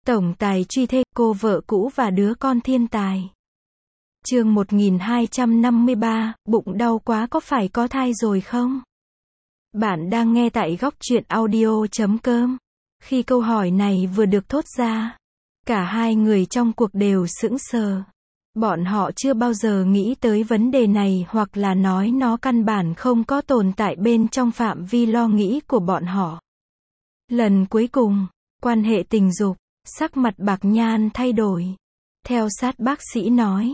Tổng tài truy thê, cô vợ cũ và đứa con thiên tài. Chương 1253, bụng đau quá có phải có thai rồi không? Bạn đang nghe tại góc truyện audio.com. Khi câu hỏi này vừa được thốt ra, cả hai người trong cuộc đều sững sờ. Bọn họ chưa bao giờ nghĩ tới vấn đề này, hoặc là nói nó căn bản không có tồn tại bên trong phạm vi lo nghĩ của bọn họ. Lần cuối cùng, quan hệ tình dục, sắc mặt Bạc Nhan thay đổi. Theo sát bác sĩ nói,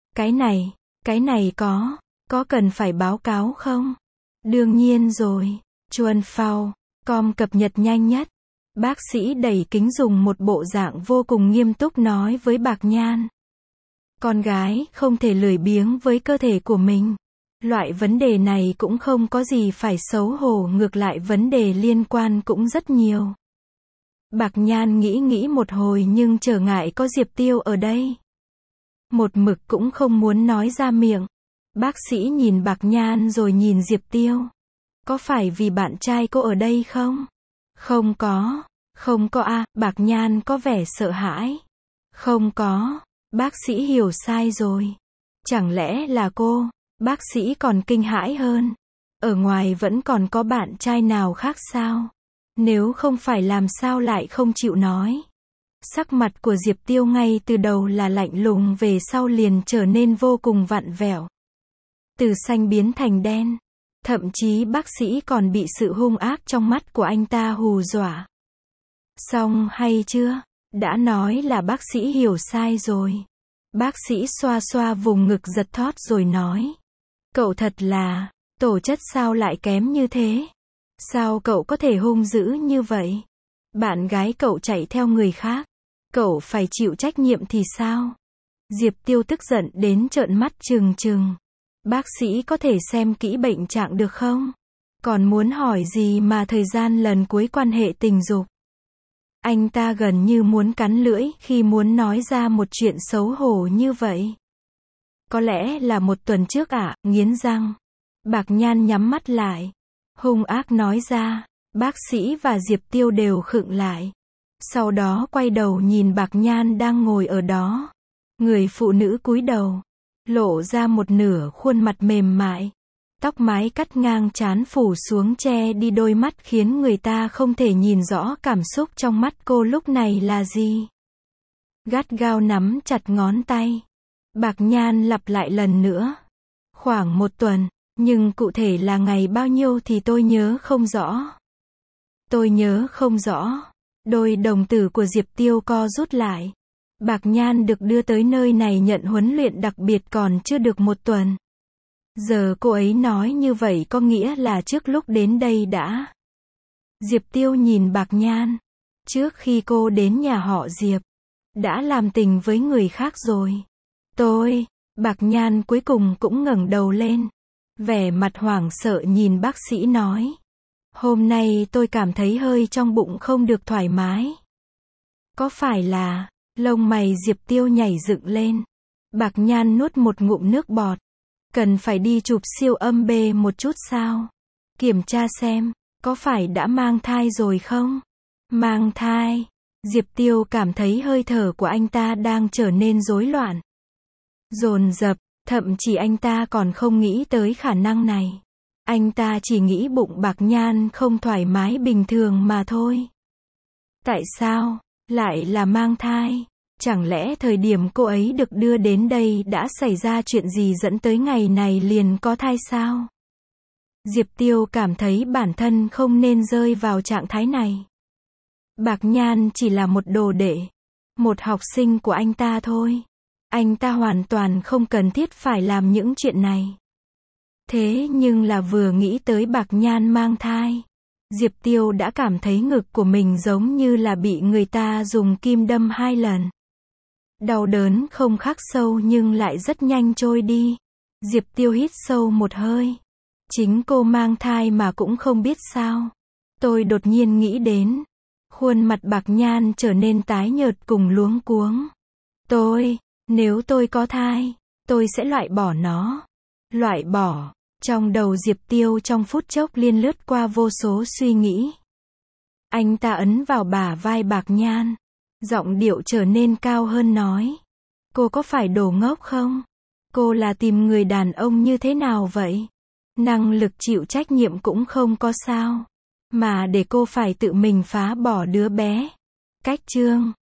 cái này có cần phải báo cáo không? Đương nhiên rồi. Chuan Phao, com cập nhật nhanh nhất. Bác sĩ đẩy kính dùng một bộ dạng vô cùng nghiêm túc nói với Bạc Nhan. Con gái không thể lười biếng với cơ thể của mình. Loại vấn đề này cũng không có gì phải xấu hổ, ngược lại vấn đề liên quan cũng rất nhiều. Bạc Nhan nghĩ một hồi nhưng trở ngại có Diệp Tiêu ở đây. Một mực cũng không muốn nói ra miệng. Bác sĩ nhìn Bạc Nhan rồi nhìn Diệp Tiêu. Có phải vì bạn trai cô ở đây không? Không có à, Bạc Nhan có vẻ sợ hãi. Không có, bác sĩ hiểu sai rồi. Chẳng lẽ là cô? Bác sĩ còn kinh hãi hơn. Ở ngoài vẫn còn có bạn trai nào khác sao? Nếu không phải làm sao lại không chịu nói. Sắc mặt của Diệp Tiêu ngay từ đầu là lạnh lùng, về sau liền trở nên vô cùng vặn vẹo. Từ xanh biến thành đen. Thậm chí bác sĩ còn bị sự hung ác trong mắt của anh ta hù dọa. Xong hay chưa? Đã nói là bác sĩ hiểu sai rồi. Bác sĩ xoa xoa vùng ngực giật thót rồi nói. Cậu thật là, tổ chất sao lại kém như thế? Sao cậu có thể hung dữ như vậy? Bạn gái cậu chạy theo người khác. Cậu phải chịu trách nhiệm thì sao? Diệp Tiêu tức giận đến trợn mắt trừng trừng. Bác sĩ có thể xem kỹ bệnh trạng được không? Còn muốn hỏi gì mà thời gian lần cuối quan hệ tình dục? Anh ta gần như muốn cắn lưỡi khi muốn nói ra một chuyện xấu hổ như vậy. Có lẽ là một tuần trước ạ, nghiến răng. Bạc Nhan nhắm mắt lại. Hung ác nói ra. Bác sĩ và Diệp Tiêu đều khựng lại. Sau đó quay đầu nhìn Bạc Nhan đang ngồi ở đó. Người phụ nữ cúi đầu. Lộ ra một nửa khuôn mặt mềm mại. Tóc mái cắt ngang trán phủ xuống che đi đôi mắt, khiến người ta không thể nhìn rõ cảm xúc trong mắt cô lúc này là gì. Gắt gao nắm chặt ngón tay. Bạc Nhan lặp lại lần nữa. Khoảng một tuần, nhưng cụ thể là ngày bao nhiêu thì tôi nhớ không rõ. Tôi nhớ không rõ. Đôi đồng tử của Diệp Tiêu co rút lại. Bạc Nhan được đưa tới nơi này nhận huấn luyện đặc biệt còn chưa được một tuần. Giờ cô ấy nói như vậy có nghĩa là trước lúc đến đây đã. Diệp Tiêu nhìn Bạc Nhan. Trước khi cô đến nhà họ Diệp, đã làm tình với người khác rồi. Bạc Nhan cuối cùng cũng ngẩng đầu lên. Vẻ mặt hoảng sợ nhìn bác sĩ nói. Hôm nay tôi cảm thấy hơi trong bụng không được thoải mái. Có phải là... Lông mày Diệp Tiêu nhảy dựng lên. Bạc Nhan nuốt một ngụm nước bọt. Cần phải đi chụp siêu âm B một chút sao? Kiểm tra xem, có phải đã mang thai rồi không? Mang thai. Diệp Tiêu cảm thấy hơi thở của anh ta đang trở nên rối loạn. Dồn dập, thậm chí anh ta còn không nghĩ tới khả năng này. Anh ta chỉ nghĩ bụng Bạc Nhan không thoải mái bình thường mà thôi. Tại sao lại là mang thai? Chẳng lẽ thời điểm cô ấy được đưa đến đây đã xảy ra chuyện gì dẫn tới ngày này liền có thai sao? Diệp Tiêu cảm thấy bản thân không nên rơi vào trạng thái này. Bạc Nhan chỉ là một đồ đệ, một học sinh của anh ta thôi. Anh ta hoàn toàn không cần thiết phải làm những chuyện này. Thế nhưng là vừa nghĩ tới Bạc Nhan mang thai, Diệp Tiêu đã cảm thấy ngực của mình giống như là bị người ta dùng kim đâm 2 lần. Đau đớn không khắc sâu nhưng lại rất nhanh trôi đi. Diệp Tiêu hít sâu một hơi. Chính cô mang thai mà cũng không biết sao. Tôi đột nhiên nghĩ đến. Khuôn mặt Bạc Nhan trở nên tái nhợt cùng luống cuống. Nếu tôi có thai, tôi sẽ loại bỏ nó. Loại bỏ. Trong đầu Diệp Tiêu trong phút chốc liên lướt qua vô số suy nghĩ. Anh ta ấn vào bả vai Bạc Nhan. Giọng điệu trở nên cao hơn nói. Cô có phải đồ ngốc không? Cô là tìm người đàn ông như thế nào vậy? Năng lực chịu trách nhiệm cũng không có sao. Mà để cô phải tự mình phá bỏ đứa bé. Cách chương